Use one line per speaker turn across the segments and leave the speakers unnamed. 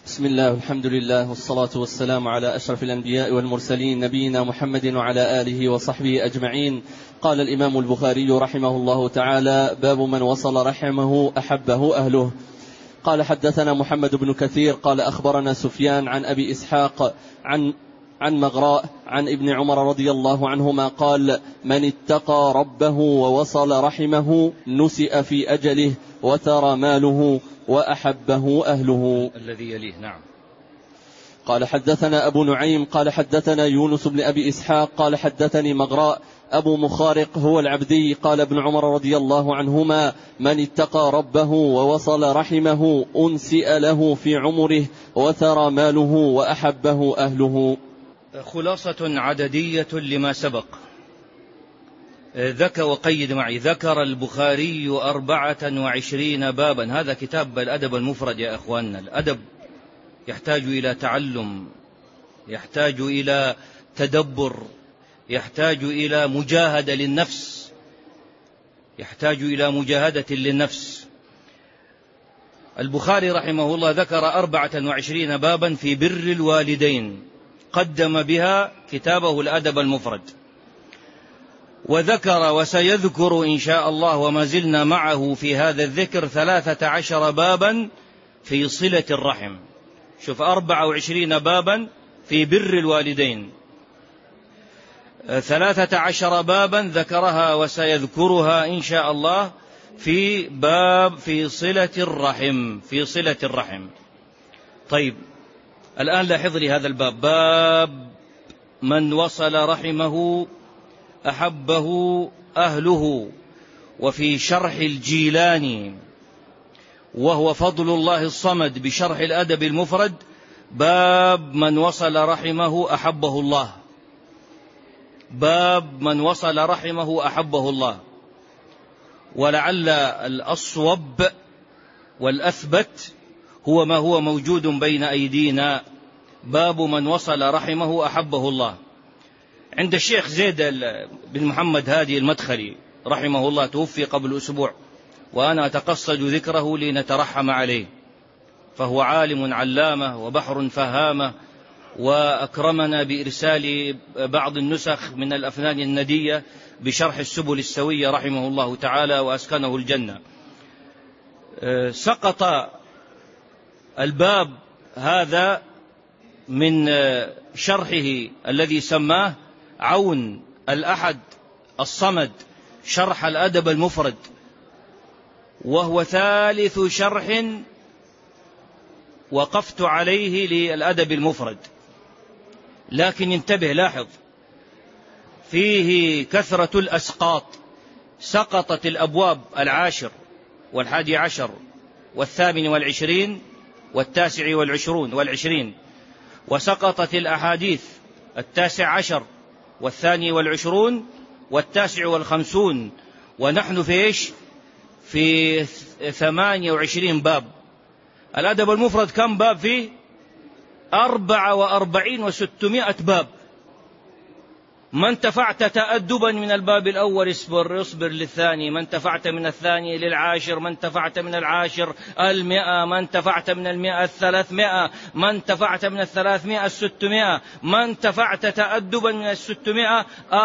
بسم الله والحمد لله والصلاة والسلام على أشرف الأنبياء والمرسلين نبينا محمد وعلى آله وصحبه أجمعين. قال الإمام البخاري رحمه الله تعالى: باب من وصل رحمه أحبه أهله. قال: حدثنا محمد بن كثير قال أخبرنا سفيان عن أبي إسحاق عن مغراء عن ابن عمر رضي الله عنهما قال: من اتقى ربه ووصل رحمه نسئ في أجله وترى ماله وأحبه أهله.
الذي يليه. نعم.
قال: حدثنا أبو نعيم قال حدثنا يونس بن أبي إسحاق قال حدثني مغراء أبو مخارق هو العبدي قال ابن عمر رضي الله عنهما: من اتقى ربه ووصل رحمه أنسئ له في عمره وترى ماله وأحبه أهله.
خلاصة عددية لما سبق. وقيد معي. ذكر البخاري 24 بابا. هذا كتاب الأدب المفرد يا أخواننا. الأدب يحتاج إلى تعلم، يحتاج إلى تدبر، يحتاج إلى مجاهدة للنفس، يحتاج إلى مجاهدة للنفس. البخاري رحمه الله ذكر 24 بابا في بر الوالدين، قدم بها كتابه الأدب المفرد، وذكر وسيذكر إن شاء الله وما زلنا معه في هذا الذكر 13 بابا في صلة الرحم. شوف، 24 بابا في بر الوالدين، 13 بابا ذكرها وسيذكرها إن شاء الله في باب في صلة الرحم، في صلة الرحم. طيب، الآن لاحظ لي هذا الباب: باب من وصل رحمه أحبه أهله. وفي شرح الجيلاني وهو فضل الله الصمد بشرح الأدب المفرد: باب من وصل رحمه أحبه الله. باب من وصل رحمه أحبه الله. ولعل الأصوب والأثبت هو ما هو موجود بين أيدينا: باب من وصل رحمه أحبه الله. عند الشيخ زيد بن محمد هادي المدخلي رحمه الله، توفي قبل أسبوع، وأنا أتقصد ذكره لنترحم عليه، فهو عالم علامة وبحر فهامة، وأكرمنا بإرسال بعض النسخ من الأفنان الندية بشرح السبل السوية رحمه الله تعالى وأسكنه الجنة. سقط الباب هذا من شرحه الذي سماه عون الأحد الصمد شرح الأدب المفرد، وهو ثالث شرح وقفت عليه للأدب المفرد. لكن انتبه، لاحظ، فيه كثرة الأسقاط. سقطت الأبواب 10 و11 و28 و29 وسقطت الأحاديث 19 و22 و59، ونحن في إيش؟ في 28 باب. الأدب المفرد كم باب فيه؟ 44 و600 باب. ما انتفعت تأدبا من الباب الأول اصبر للثاني، ما انتفعت من الثاني للعاشر، ما انتفعت من العاشر 100، ما انتفعت من 100 300، ما انتفعت من 300 600، ما انتفعت تأدبا من 600.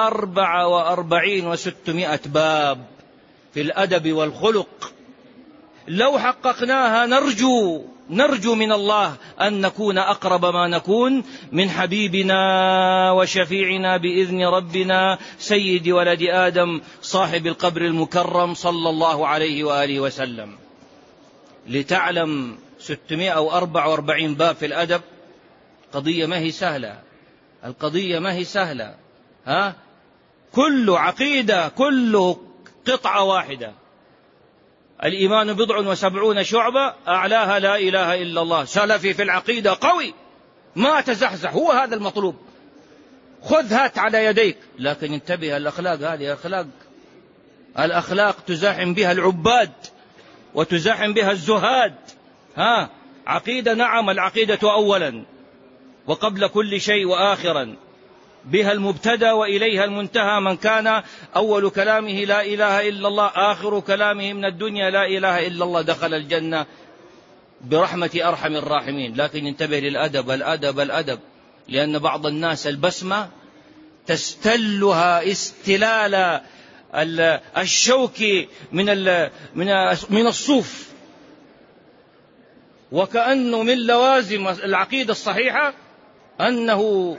44 و600 باب في الأدب والخلق. لو حققناها نرجو من الله أن نكون أقرب ما نكون من حبيبنا وشفيعنا بإذن ربنا سيد ولد آدم صاحب القبر المكرم صلى الله عليه وآله وسلم. لتعلم 644 باب في الأدب، قضية ما هي سهلة. القضية ما هي سهلة. كل عقيدة، كله قطعة واحدة. الإيمان 70 شعبة، أعلاها لا إله إلا الله. سلفي في العقيدة قوي، ما تزحزح، هو هذا المطلوب. خذ هات على يديك. لكن انتبه، الأخلاق هذه الأخلاق تزاحم بها العباد وتزاحم بها الزهاد. عقيدة، نعم، العقيدة أولا وقبل كل شيء وآخرا، بها المبتدى وإليها المنتهى. من كان أول كلامه لا إله إلا الله، آخر كلامه من الدنيا لا إله إلا الله، دخل الجنة برحمة أرحم الراحمين. لكن انتبه للأدب، الأدب الأدب، لأن بعض الناس البسمة تستلها استلال الشوك من الصوف، وكأنه من لوازم العقيدة الصحيحة أنه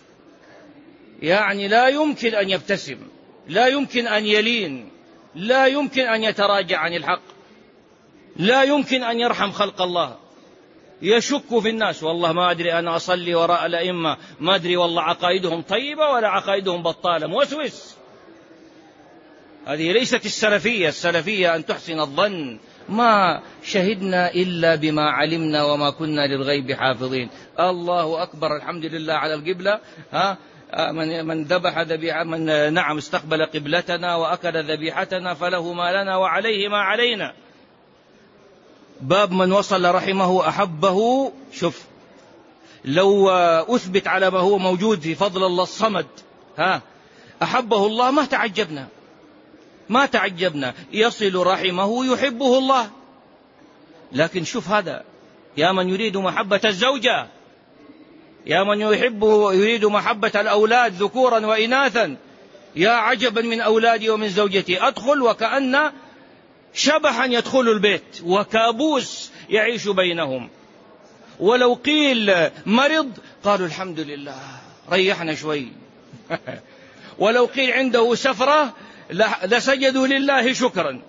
يعني لا يمكن أن يبتسم، لا يمكن أن يلين، لا يمكن أن يتراجع عن الحق، لا يمكن أن يرحم خلق الله. يشك في الناس، والله ما أدري أنا أصلي وراء الأئمة، ما أدري والله عقائدهم طيبة ولا عقائدهم بطالة، موسوس. هذه ليست السلفية. السلفية أن تحسن الظن، ما شهدنا إلا بما علمنا وما كنا للغيب حافظين. الله أكبر، الحمد لله على القبلة. من ذبح ذبيحة، من نعم استقبل قبلتنا وأكل ذبيحتنا فله ما لنا وعليه ما علينا. باب من وصل رحمه أحبه. شوف، لو أثبت على ما هو موجود في فضل الله الصمد أحبه الله ما تعجبنا. يصل رحمه يحبه الله. لكن شوف هذا، يا من يريد محبة الزوجة، يا من يريد محبة الأولاد ذكورا وإناثا، يا عجبا من أولادي ومن زوجتي، أدخل وكأن شبحا يدخل البيت وكابوس يعيش بينهم. ولو قيل مرض قالوا الحمد لله ريحنا شوي. ولو قيل عنده سفرة لسجدوا لله شكرا.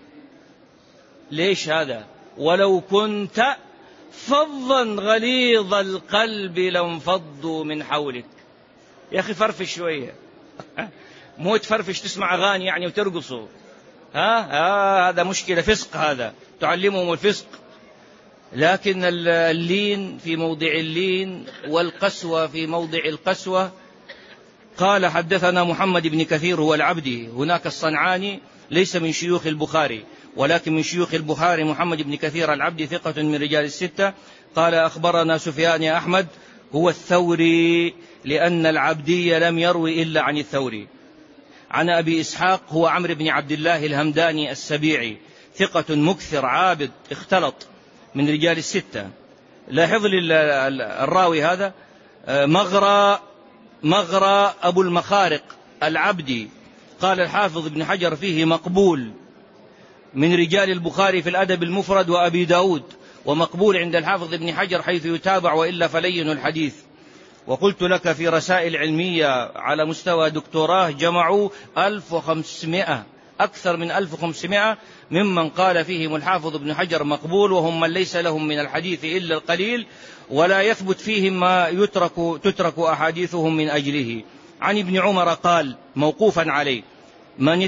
ليش هذا؟ ولو كنت فظا غليظ القلب لانفضوا من حولك. يا أخي فرفش شوية، مو تفرفش تسمع أغاني يعني وترقصوا. هذا مشكلة، فسق، هذا تعلمهم الفسق. لكن اللين في موضع اللين والقسوة في موضع القسوة. قال حدثنا محمد بن كثير هو العبدي، هناك الصنعاني ليس من شيوخ البخاري ولكن من شيوخ البخاري. محمد بن كثير العبدي ثقة من رجال الستة. قال أخبرنا سفيان أحمد هو الثوري، لأن العبدي لم يروي إلا عن الثوري. عن أبي إسحاق هو عمرو بن عبد الله الهمداني السبيعي، ثقة مكثر عابد، اختلط، من رجال الستة. لاحظ الراوي هذا مغرى أبو المخارق العبدي. قال الحافظ ابن حجر فيه مقبول، من رجال البخاري في الأدب المفرد وأبي داود، ومقبول عند الحافظ ابن حجر حيث يتابع وإلا فلين الحديث. وقلت لك في رسائل علمية على مستوى دكتوراه جمعوا 1500، أكثر من 1500 ممن قال فيهم الحافظ ابن حجر مقبول، وهم من ليس لهم من الحديث إلا القليل ولا يثبت فيهم ما تترك أحاديثهم من أجله. عن ابن عمر قال موقوفا عليه: من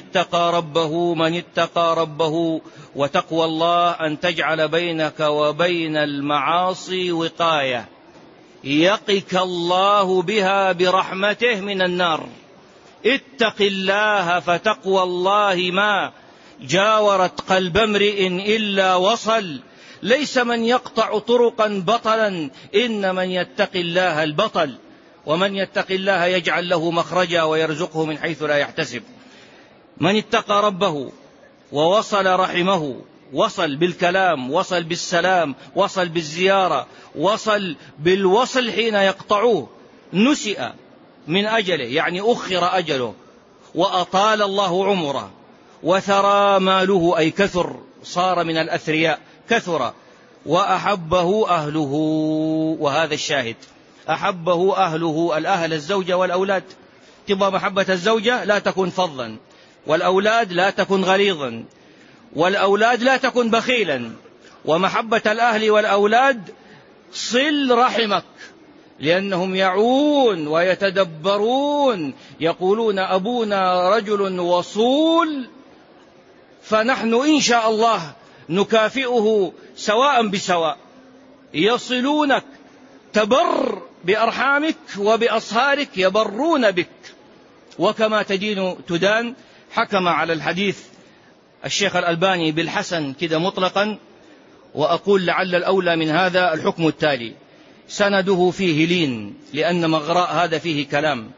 اتقى ربه وتقوى الله أن تجعل بينك وبين المعاصي وقاية يقك الله بها برحمته من النار. اتق الله فتقوى الله ما جاورت قلب امرئ إلا وصل، ليس من يقطع طرقا بطلا، إن من يتق الله البطل، ومن يتق الله يجعل له مخرجا ويرزقه من حيث لا يحتسب. من اتقى ربه ووصل رحمه، وصل بالكلام، وصل بالسلام، وصل بالزيارة، وصل بالوصل حين يقطعوه، نسئ من أجله يعني أخر أجله، وأطال الله عمره، وثرى ماله أي كثر، صار من الأثرياء كثر، وأحبه أهله. وهذا الشاهد، أحبه أهله، الأهل الزوجة والأولاد. تبغى محبة الزوجة لا تكن فظا، والأولاد لا تكن غليظا، والأولاد لا تكن بخيلا. ومحبة الأهل والأولاد صل رحمك، لأنهم يعون ويتدبرون، يقولون أبونا رجل وصول، فنحن إن شاء الله نكافئه سواء بسواء. يصلونك، تبر بأرحامك وبأصهارك يبرون بك، وكما تدين تدان. حكم على الحديث الشيخ الألباني بالحسن كده مطلقا، وأقول لعل الأولى من هذا الحكم التالي: سنده فيه لين، لأن مغراء هذا فيه كلام،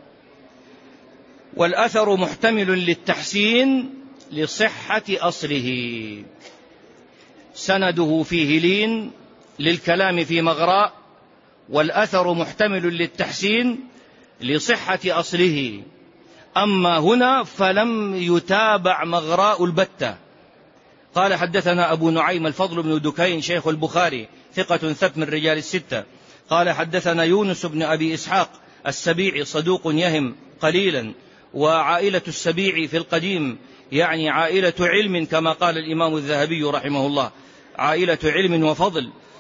والأثر محتمل للتحسين لصحة أصله. سنده فيه لين للكلام في مغراء، والأثر محتمل للتحسين لصحة أصله. أما هنا فلم يتابع مغراء البتة. قال حدثنا أبو نعيم الفضل بن دكين شيخ البخاري ثقة ثبت من رجال الستة. قال حدثنا يونس بن أبي إسحاق السبيعي صدوق يهم قليلا، وعائلة السبيعي في القديم يعني عائلة علم كما قال الإمام الذهبي رحمه الله، عائلة علم وفضل.